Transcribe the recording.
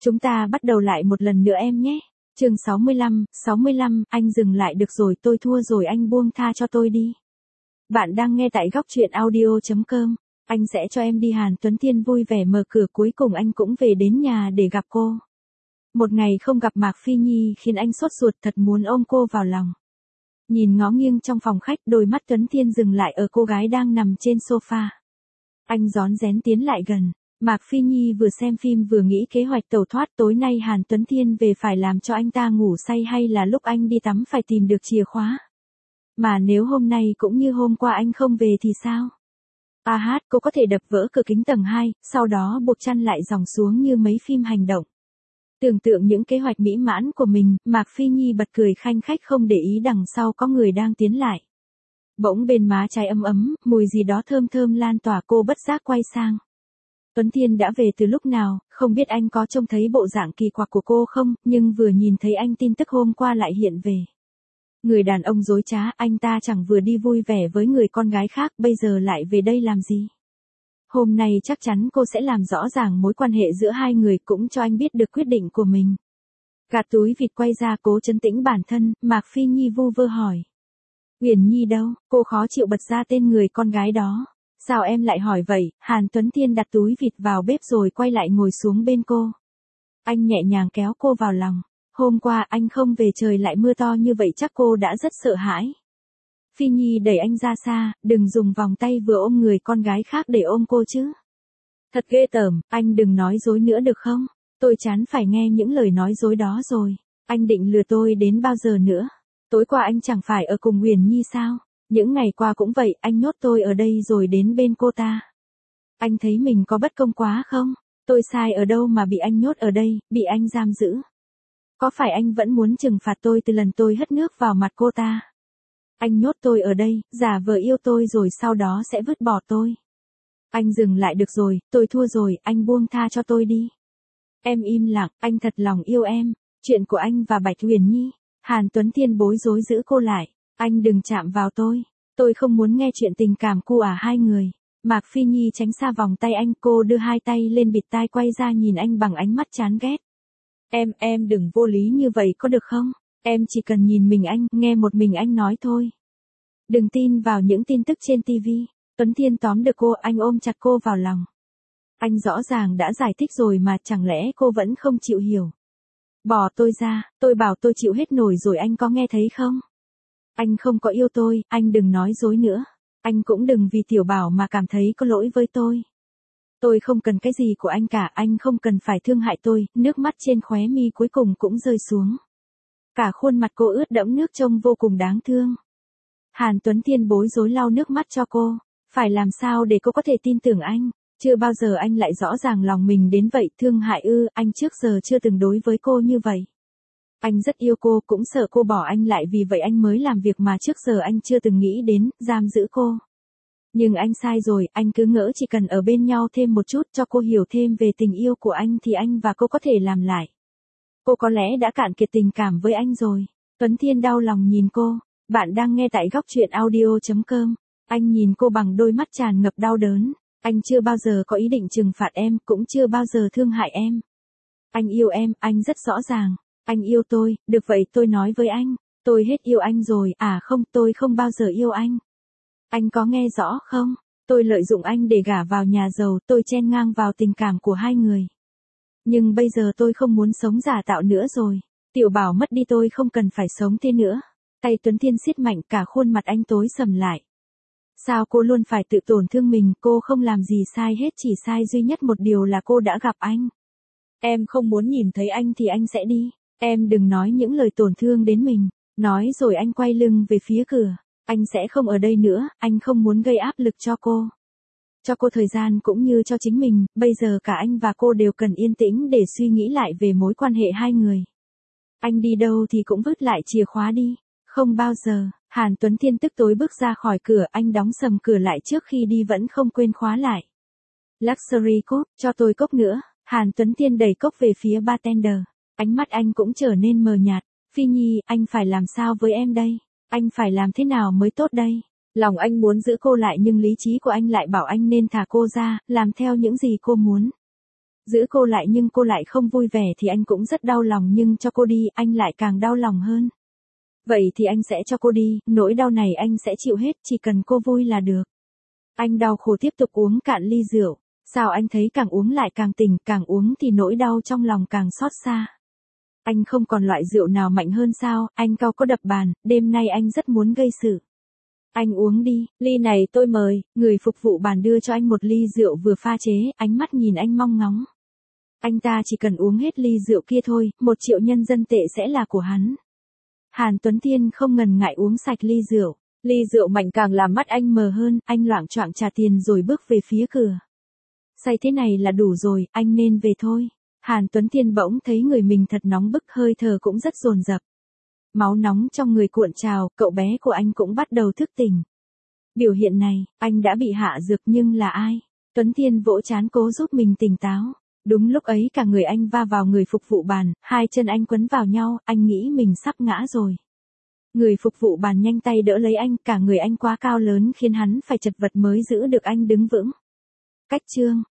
Chúng ta bắt đầu lại một lần nữa em nhé. Chương 65, anh dừng lại được rồi, tôi thua rồi, anh buông tha cho tôi đi. Bạn đang nghe tại góc truyện audio.com. Anh sẽ cho em đi. Hàn Tuấn Thiên vui vẻ mở cửa, cuối cùng anh cũng về đến nhà để gặp cô. Một ngày không gặp Mạc Phi Nhi khiến anh sốt ruột, thật muốn ôm cô vào lòng. Nhìn ngó nghiêng trong phòng khách, đôi mắt Tuấn Thiên dừng lại ở cô gái đang nằm trên sofa. Anh rón rén tiến lại gần. Mạc Phi Nhi vừa xem phim vừa nghĩ kế hoạch tẩu thoát. Tối nay Hàn Tuấn Thiên về phải làm cho anh ta ngủ say, hay là lúc anh đi tắm phải tìm được chìa khóa. Mà nếu hôm nay cũng như hôm qua anh không về thì sao? Cô có thể đập vỡ cửa kính tầng 2, sau đó buộc chăn lại dòng xuống như mấy phim hành động. Tưởng tượng những kế hoạch mỹ mãn của mình, Mạc Phi Nhi bật cười khanh khách, không để ý đằng sau có người đang tiến lại. Bỗng bên má trái ấm ấm, mùi gì đó thơm thơm lan tỏa, cô bất giác quay sang. Tuấn Thiên đã về từ lúc nào, không biết anh có trông thấy bộ dạng kỳ quặc của cô không, nhưng vừa nhìn thấy anh tin tức hôm qua lại hiện về. Người đàn ông dối trá, anh ta chẳng vừa đi vui vẻ với người con gái khác, bây giờ lại về đây làm gì? Hôm nay chắc chắn cô sẽ làm rõ ràng mối quan hệ giữa hai người, cũng cho anh biết được quyết định của mình. Gạt túi vịt quay ra cố trấn tĩnh bản thân, Mạc Phi Nhi vu vơ hỏi. Uyển Nhi đâu? Cô khó chịu bật ra tên người con gái đó. Sao em lại hỏi vậy? Hàn Tuấn Thiên đặt túi vịt vào bếp rồi quay lại ngồi xuống bên cô. Anh nhẹ nhàng kéo cô vào lòng. Hôm qua anh không về, trời lại mưa to như vậy, chắc cô đã rất sợ hãi. Phi Nhi đẩy anh ra xa, đừng dùng vòng tay vừa ôm người con gái khác để ôm cô chứ. Thật ghê tởm, anh đừng nói dối nữa được không? Tôi chán phải nghe những lời nói dối đó rồi. Anh định lừa tôi đến bao giờ nữa? Tối qua anh chẳng phải ở cùng Uyển Nhi sao? Những ngày qua cũng vậy, anh nhốt tôi ở đây rồi đến bên cô ta. Anh thấy mình có bất công quá không? Tôi sai ở đâu mà bị anh nhốt ở đây, bị anh giam giữ? Có phải anh vẫn muốn trừng phạt tôi từ lần tôi hất nước vào mặt cô ta? Anh nhốt tôi ở đây, giả vờ yêu tôi rồi sau đó sẽ vứt bỏ tôi. Anh dừng lại được rồi, tôi thua rồi, anh buông tha cho tôi đi. Em im lặng, anh thật lòng yêu em. Chuyện của anh và Bạch Uyển Nhi. Hàn Tuấn Thiên bối rối giữ cô lại. Anh đừng chạm vào tôi. Tôi không muốn nghe chuyện tình cảm của hai người. Mạc Phi Nhi tránh xa vòng tay anh, cô đưa hai tay lên bịt tai, quay ra nhìn anh bằng ánh mắt chán ghét. Em đừng vô lý như vậy có được không? Em chỉ cần nhìn mình anh, nghe một mình anh nói thôi. Đừng tin vào những tin tức trên TV. Tuấn Thiên tóm được cô, anh ôm chặt cô vào lòng. Anh rõ ràng đã giải thích rồi mà, chẳng lẽ cô vẫn không chịu hiểu? Bỏ tôi ra, tôi bảo tôi chịu hết nổi rồi, anh có nghe thấy không? Anh không có yêu tôi, anh đừng nói dối nữa. Anh cũng đừng vì Tiểu Bảo mà cảm thấy có lỗi với tôi. Tôi không cần cái gì của anh cả, anh không cần phải thương hại tôi. Nước mắt trên khóe mi cuối cùng cũng rơi xuống. Cả khuôn mặt cô ướt đẫm nước trông vô cùng đáng thương. Hàn Tuấn Thiên bối rối lau nước mắt cho cô. Phải làm sao để cô có thể tin tưởng anh? Chưa bao giờ anh lại rõ ràng lòng mình đến vậy. Thương hại ư? Anh trước giờ chưa từng đối với cô như vậy. Anh rất yêu cô, cũng sợ cô bỏ anh lại, vì vậy anh mới làm việc mà trước giờ anh chưa từng nghĩ đến, giam giữ cô. Nhưng anh sai rồi, anh cứ ngỡ chỉ cần ở bên nhau thêm một chút, cho cô hiểu thêm về tình yêu của anh thì anh và cô có thể làm lại. Cô có lẽ đã cạn kiệt tình cảm với anh rồi. Tuấn Thiên đau lòng nhìn cô. Bạn đang nghe tại góc truyện audio.com. Anh nhìn cô bằng đôi mắt tràn ngập đau đớn. Anh chưa bao giờ có ý định trừng phạt em, cũng chưa bao giờ thương hại em. Anh yêu em, anh rất rõ ràng. Anh yêu tôi, được vậy tôi nói với anh. Tôi hết yêu anh rồi, không, tôi không bao giờ yêu anh. Anh có nghe rõ không? Tôi lợi dụng anh để gả vào nhà giàu, tôi chen ngang vào tình cảm của hai người. Nhưng bây giờ tôi không muốn sống giả tạo nữa rồi. Tiểu Bảo mất đi, tôi không cần phải sống thế nữa. Tay Tuấn Thiên siết mạnh, cả khuôn mặt anh tối sầm lại. Sao cô luôn phải tự tổn thương mình? Cô không làm gì sai hết, chỉ sai duy nhất một điều là cô đã gặp anh. Em không muốn nhìn thấy anh thì anh sẽ đi. Em đừng nói những lời tổn thương đến mình. Nói rồi anh quay lưng về phía cửa. Anh sẽ không ở đây nữa, anh không muốn gây áp lực cho cô. Cho cô thời gian cũng như cho chính mình, bây giờ cả anh và cô đều cần yên tĩnh để suy nghĩ lại về mối quan hệ hai người. Anh đi đâu thì cũng vứt lại chìa khóa đi. Không bao giờ. Hàn Tuấn Thiên tức tối bước ra khỏi cửa, anh đóng sầm cửa lại trước khi đi vẫn không quên khóa lại. Luxury cốc, cho tôi cốc nữa. Hàn Tuấn Thiên đẩy cốc về phía bartender. Ánh mắt anh cũng trở nên mờ nhạt. Phi Nhi, anh phải làm sao với em đây? Anh phải làm thế nào mới tốt đây? Lòng anh muốn giữ cô lại nhưng lý trí của anh lại bảo anh nên thả cô ra, làm theo những gì cô muốn. Giữ cô lại nhưng cô lại không vui vẻ thì anh cũng rất đau lòng, nhưng cho cô đi, anh lại càng đau lòng hơn. Vậy thì anh sẽ cho cô đi, nỗi đau này anh sẽ chịu hết, chỉ cần cô vui là được. Anh đau khổ tiếp tục uống cạn ly rượu. Sao anh thấy càng uống lại càng tỉnh, càng uống thì nỗi đau trong lòng càng xót xa. Anh không còn loại rượu nào mạnh hơn sao, anh cau có đập bàn, đêm nay anh rất muốn gây sự. Anh uống đi, ly này tôi mời, người phục vụ bàn đưa cho anh một ly rượu vừa pha chế, ánh mắt nhìn anh mong ngóng. Anh ta chỉ cần uống hết ly rượu kia thôi, 1 triệu nhân dân tệ sẽ là của hắn. Hàn Tuấn Thiên không ngần ngại uống sạch ly rượu. Ly rượu mạnh càng làm mắt anh mờ hơn, anh loạng choạng trả tiền rồi bước về phía cửa. Say thế này là đủ rồi, anh nên về thôi. Hàn Tuấn Thiên bỗng thấy người mình thật nóng bức, hơi thở cũng rất dồn dập. Máu nóng trong người cuộn trào, cậu bé của anh cũng bắt đầu thức tỉnh. Biểu hiện này, anh đã bị hạ dược nhưng là ai? Tuấn Thiên vỗ trán cố giúp mình tỉnh táo. Đúng lúc ấy cả người anh va vào người phục vụ bàn, 2 chân anh quấn vào nhau, anh nghĩ mình sắp ngã rồi. Người phục vụ bàn nhanh tay đỡ lấy anh, cả người anh quá cao lớn khiến hắn phải chật vật mới giữ được anh đứng vững. Cách chương